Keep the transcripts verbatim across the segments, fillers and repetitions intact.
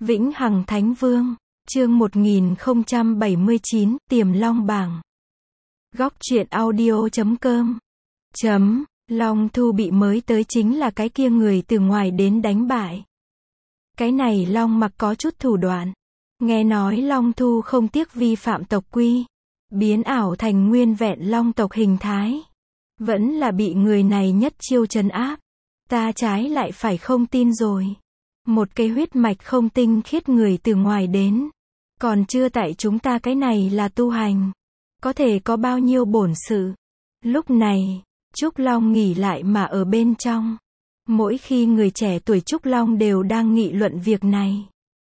Vĩnh Hằng Thánh Vương, chương một nghìn không trăm bảy mươi chín, Tiềm Long Bảng. Góc truyện audio chấm com. Chấm, Long Thu bị mới tới chính là cái kia người từ ngoài đến đánh bại. Cái này Long Mặc có chút thủ đoạn. Nghe nói Long Thu không tiếc vi phạm tộc quy, biến ảo thành nguyên vẹn Long tộc hình thái. Vẫn là bị người này nhất chiêu trấn áp. Ta trái lại phải không tin rồi. Một cái huyết mạch không tinh khiết người từ ngoài đến. Còn chưa tại chúng ta cái này là tu hành. Có thể có bao nhiêu bổn sự. Lúc này, Trúc Long nghỉ lại mà ở bên trong. Mỗi khi người trẻ tuổi Trúc Long đều đang nghị luận việc này.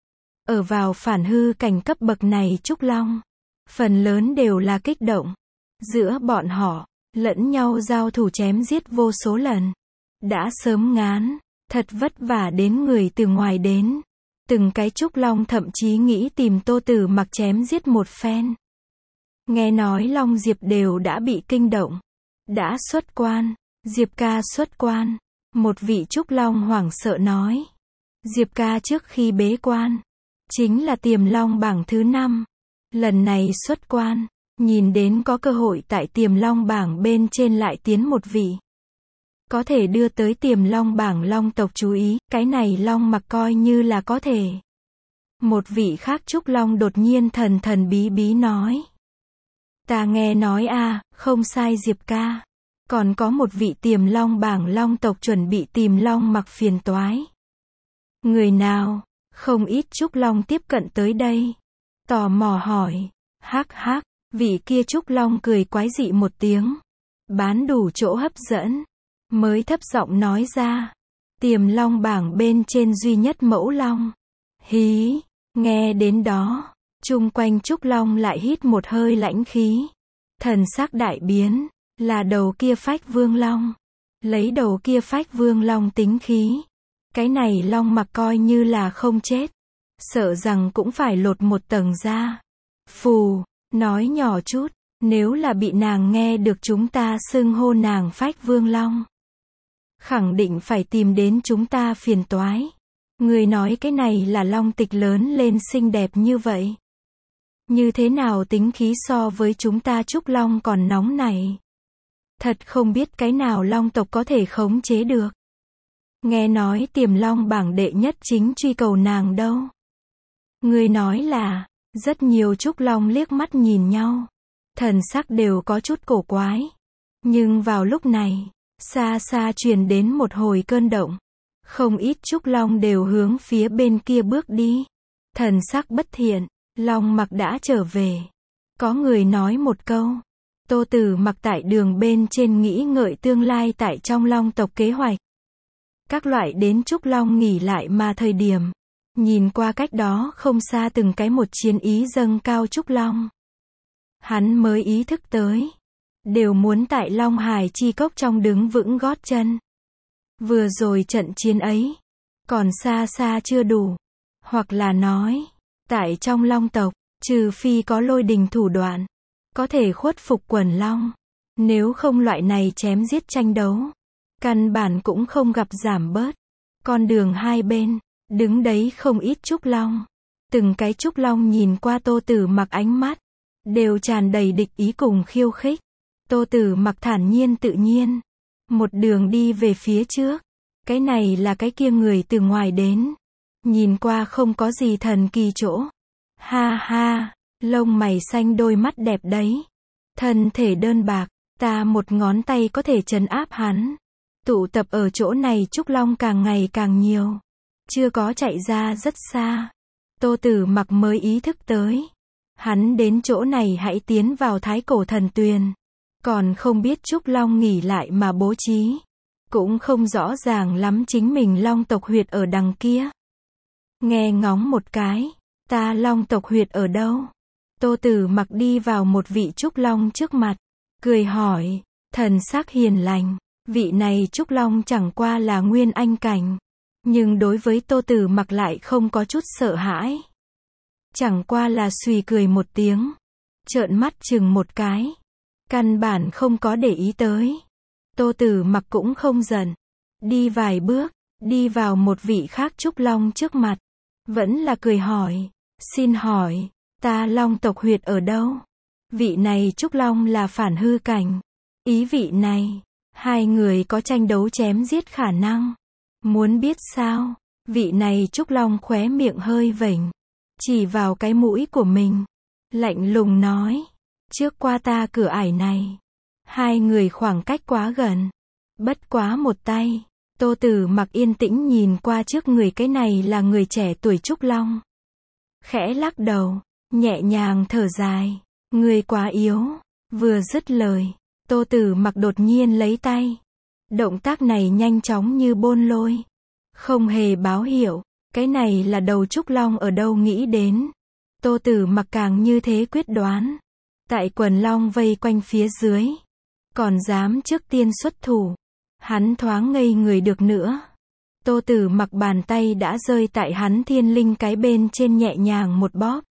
Ở vào phản hư cảnh cấp bậc này Trúc Long, phần lớn đều là kích động. Giữa bọn họ, lẫn nhau giao thủ chém giết vô số lần. Đã sớm ngán, thật vất vả đến người từ ngoài đến. Từng cái Trúc Long thậm chí nghĩ tìm Tô Tử Mặc chém giết một phen. Nghe nói Long Diệp đều đã bị kinh động. Đã xuất quan, Diệp ca xuất quan. Một vị Trúc Long hoảng sợ nói. Diệp ca trước khi bế quan, chính là Tiềm Long bảng thứ năm. Lần này xuất quan, nhìn đến có cơ hội tại Tiềm Long bảng bên trên lại tiến một vị. Có thể đưa tới Tiềm Long bảng Long tộc chú ý, cái này Long Mặc coi như là có thể. Một vị khác Trúc Long đột nhiên thần thần bí bí nói. Ta nghe nói a, không sai Diệp ca. Còn có một vị Tiềm Long bảng Long tộc chuẩn bị tìm Long Mặc phiền toái. Người nào? Không ít Trúc Long tiếp cận tới đây. Tò mò hỏi. Hắc hắc, vị kia Trúc Long cười quái dị một tiếng. Bán đủ chỗ hấp dẫn. Mới thấp giọng nói ra. Tiềm Long bảng bên trên duy nhất mẫu Long. Hí, nghe đến đó. Chung quanh Trúc Long lại hít một hơi lãnh khí. Thần sắc đại biến. Là đầu kia Phách Vương Long. Lấy đầu kia Phách Vương Long tính khí. Cái này Long Mặc coi như là không chết. Sợ rằng cũng phải lột một tầng da. Phù, nói nhỏ chút. Nếu là bị nàng nghe được chúng ta xưng hô nàng Phách Vương Long, khẳng định phải tìm đến chúng ta phiền toái. Người nói cái này là Long tịch lớn lên xinh đẹp như vậy. Như thế nào tính khí so với chúng ta Trúc Long còn nóng này. Thật không biết cái nào Long tộc có thể khống chế được. Nghe nói Tiềm Long bảng đệ nhất chính truy cầu nàng đâu. Người nói là, rất nhiều Trúc Long liếc mắt nhìn nhau. Thần sắc đều có chút cổ quái. Nhưng vào lúc này, xa xa truyền đến một hồi cơn động. Không ít Trúc Long đều hướng phía bên kia bước đi. Thần sắc bất thiện, Long Mặc đã trở về. Có người nói một câu. Tô Tử Mặc tại đường bên trên nghĩ ngợi tương lai tại trong Long tộc kế hoạch. Các loại đến Trúc Long nghỉ lại mà thời điểm. Nhìn qua cách đó không xa từng cái một chiến ý dâng cao Trúc Long. Hắn mới ý thức tới. Đều muốn tại Long Hải chi cốc trong đứng vững gót chân. Vừa rồi trận chiến ấy. Còn xa xa chưa đủ. Hoặc là nói. Tại trong Long tộc. Trừ phi có lôi đình thủ đoạn. Có thể khuất phục quần Long. Nếu không loại này chém giết tranh đấu. Căn bản cũng không gặp giảm bớt. Con đường hai bên. Đứng đấy không ít Trúc Long. Từng cái Trúc Long nhìn qua Tô Tử Mặc ánh mắt. Đều tràn đầy địch ý cùng khiêu khích. Tô Tử Mặc thản nhiên tự nhiên. Một đường đi về phía trước. Cái này là cái kia người từ ngoài đến. Nhìn qua không có gì thần kỳ chỗ. Ha ha, lông mày xanh đôi mắt đẹp đấy. Thân thể đơn bạc, ta một ngón tay có thể trấn áp hắn. Tụ tập ở chỗ này Trúc Long càng ngày càng nhiều. Chưa có chạy ra rất xa. Tô Tử Mặc mới ý thức tới. Hắn đến chỗ này hãy tiến vào Thái Cổ Thần Tuyền. Còn không biết Trúc Long nghỉ lại mà bố trí. Cũng không rõ ràng lắm chính mình Long tộc huyệt ở đằng kia. Nghe ngóng một cái. Ta Long tộc huyệt ở đâu? Tô Tử Mặc đi vào một vị Trúc Long trước mặt. Cười hỏi. Thần sắc hiền lành. Vị này Trúc Long chẳng qua là nguyên anh cảnh. Nhưng đối với Tô Tử Mặc lại không có chút sợ hãi. Chẳng qua là suy cười một tiếng. Trợn mắt chừng một cái. Căn bản không có để ý tới. Tô Tử Mặc cũng không giận. Đi vài bước. Đi vào một vị khác Trúc Long trước mặt. vẫn là cười hỏi. Xin hỏi, ta long tộc huyệt ở đâu? Vị này Trúc Long là phản hư cảnh. Ý vị này, hai người có tranh đấu chém giết khả năng. Muốn biết sao? Vị này Trúc Long khóe miệng hơi vểnh, chỉ vào cái mũi của mình, lạnh lùng nói, trước qua ta cửa ải này. Hai người khoảng cách quá gần, bất quá một tay. Tô Tử Mặc yên tĩnh nhìn qua trước người, cái này là người trẻ tuổi Trúc Long. Khẽ lắc đầu, nhẹ nhàng thở dài, người quá yếu. Vừa dứt lời, Tô Tử Mặc đột nhiên lấy tay. Động tác này nhanh chóng như bôn lôi, không hề báo hiệu. Cái này là đầu Trúc Long ở đâu nghĩ đến. Tô Tử Mặc càng như thế quyết đoán. Tại quần long vây quanh phía dưới, còn dám trước tiên xuất thủ. Hắn thoáng ngây người được nữa. Tô Tử Mặc bàn tay đã rơi tại hắn thiên linh cái bên trên nhẹ nhàng một bóp.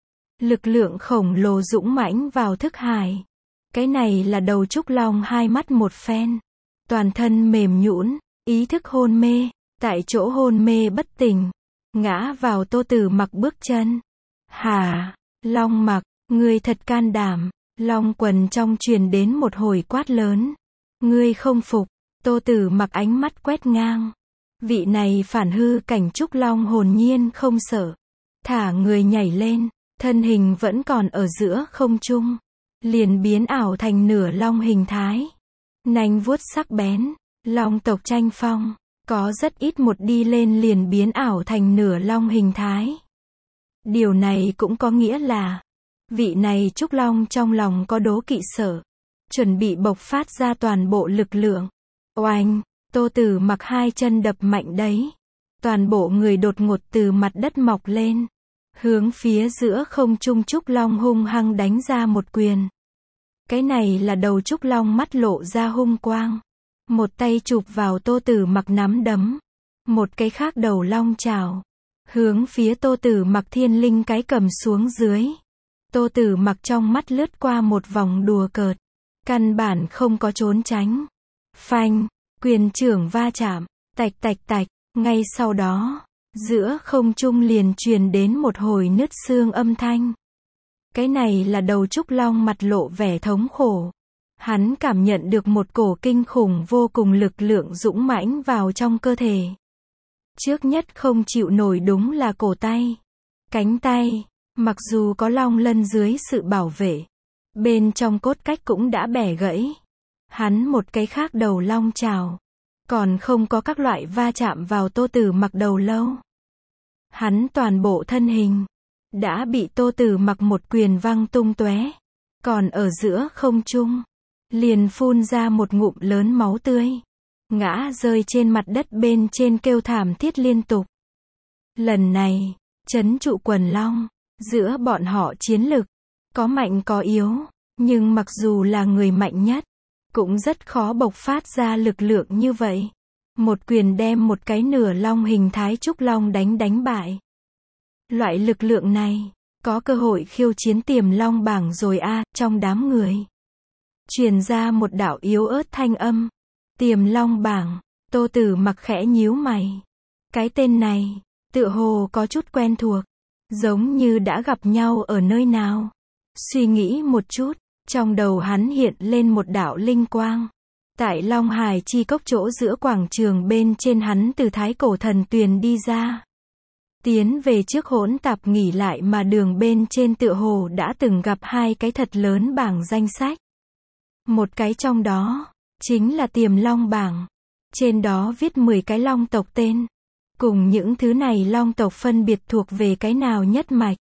Lực lượng khổng lồ dũng mãnh vào thức hải. Cái này là đầu Trúc Long hai mắt một phen, toàn thân mềm nhũn, ý thức hôn mê, tại chỗ hôn mê bất tỉnh, ngã vào Tô Tử Mặc bước chân. Hả? Long Mặc, ngươi thật can đảm. Long quần trong truyền đến một hồi quát lớn. Ngươi không phục? Tô Tử Mặc ánh mắt quét ngang. Vị này phản hư cảnh Trúc Long hồn nhiên không sợ, thả người nhảy lên, thân hình vẫn còn ở giữa không trung, liền biến ảo thành nửa long hình thái. Nanh vuốt sắc bén, long tộc tranh phong, có rất ít một đi lên liền biến ảo thành nửa long hình thái. Điều này cũng có nghĩa là, vị này Trúc Long trong lòng có đố kỵ sợ, chuẩn bị bộc phát ra toàn bộ lực lượng. Oanh, Tô Tử Mặc hai chân đập mạnh đấy. Toàn bộ người đột ngột từ mặt đất mọc lên, hướng phía giữa không trung Trúc Long hung hăng đánh ra một quyền. Cái này là đầu Trúc Long mắt lộ ra hung quang. Một tay chụp vào Tô Tử Mặc nắm đấm. Một cái khác đầu long chảo, hướng phía Tô Tử Mặc thiên linh cái cầm xuống dưới. Tô Tử Mặc trong mắt lướt qua một vòng đùa cợt. Căn bản không có trốn tránh. Phanh, quyền trưởng va chạm, tạch tạch tạch, ngay sau đó, giữa không trung liền truyền đến một hồi nứt xương âm thanh. Cái này là đầu Trúc Long mặt lộ vẻ thống khổ. Hắn cảm nhận được một cổ kinh khủng vô cùng lực lượng dũng mãnh vào trong cơ thể. Trước nhất không chịu nổi đúng là cổ tay. Cánh tay, mặc dù có long lân dưới sự bảo vệ, bên trong cốt cách cũng đã bẻ gãy. Hắn một cái khác đầu long chảo, còn không có các loại va chạm vào Tô Tử Mặc đầu lâu. Hắn toàn bộ thân hình đã bị Tô Tử Mặc một quyền văng tung tóe, còn ở giữa không trung liền phun ra một ngụm lớn máu tươi, ngã rơi trên mặt đất bên trên kêu thảm thiết liên tục. Lần này, trấn trụ quần long, giữa bọn họ chiến lực có mạnh có yếu, nhưng mặc dù là người mạnh nhất, cũng rất khó bộc phát ra lực lượng như vậy. Một quyền đem một cái nửa long hình thái Trúc Long đánh đánh bại. Loại lực lượng này, có cơ hội khiêu chiến Tiềm Long bảng rồi a. Trong đám người truyền ra một đạo yếu ớt thanh âm. Tiềm Long bảng. Tô Tử Mặc khẽ nhíu mày. Cái tên này, tựa hồ có chút quen thuộc, giống như đã gặp nhau ở nơi nào. Suy nghĩ một chút, trong đầu hắn hiện lên một đạo linh quang. Tại Long Hải chi cốc chỗ giữa quảng trường bên trên, hắn từ Thái Cổ Thần Tuyền đi ra, tiến về trước hỗn tạp nghỉ lại, mà đường bên trên tựa hồ đã từng gặp hai cái thật lớn bảng danh sách. Một cái trong đó chính là Tiềm Long bảng. Trên đó viết mười cái long tộc tên, cùng những thứ này long tộc phân biệt thuộc về cái nào nhất mạch.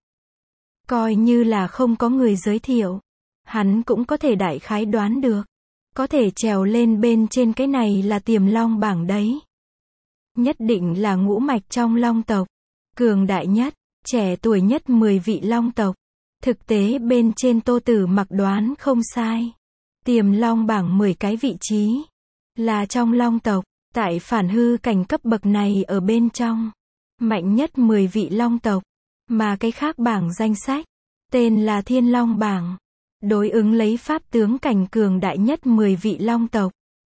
Coi như là không có người giới thiệu, hắn cũng có thể đại khái đoán được. Có thể trèo lên bên trên cái này là Tiềm Long bảng đấy, nhất định là ngũ mạch trong long tộc, cường đại nhất, trẻ tuổi nhất mười vị long tộc. Thực tế bên trên Tô Tử Mặc đoán không sai. Tiềm Long bảng mười cái vị trí là trong long tộc, tại phản hư cảnh cấp bậc này ở bên trong, mạnh nhất mười vị long tộc, mà cái khác bảng danh sách tên là Thiên Long bảng, đối ứng lấy pháp tướng cảnh cường đại nhất mười vị long tộc.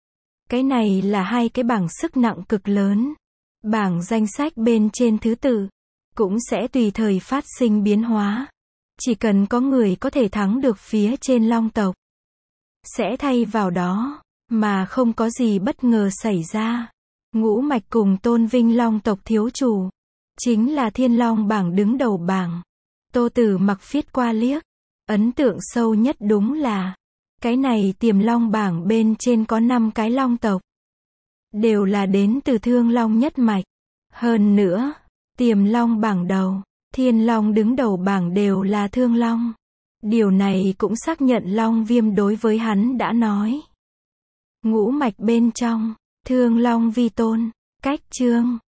Cái này là hai cái bảng sức nặng cực lớn. Bảng danh sách bên trên thứ tự cũng sẽ tùy thời phát sinh biến hóa. Chỉ cần có người có thể thắng được phía trên long tộc, sẽ thay vào đó, mà không có gì bất ngờ xảy ra. Ngũ mạch cùng tôn vinh long tộc thiếu chủ, chính là thiên long bảng đứng đầu bảng. Tô Tử Mặc viết qua liếc, ấn tượng sâu nhất đúng là, cái này tiềm long bảng bên trên có năm cái long tộc, đều là đến từ thương long nhất mạch. Hơn nữa, tiềm long bảng đầu, thiên long đứng đầu bảng đều là thương long. Điều này cũng xác nhận Long Viêm đối với hắn đã nói. Ngũ mạch bên trong, thương long vi tôn, cách chương.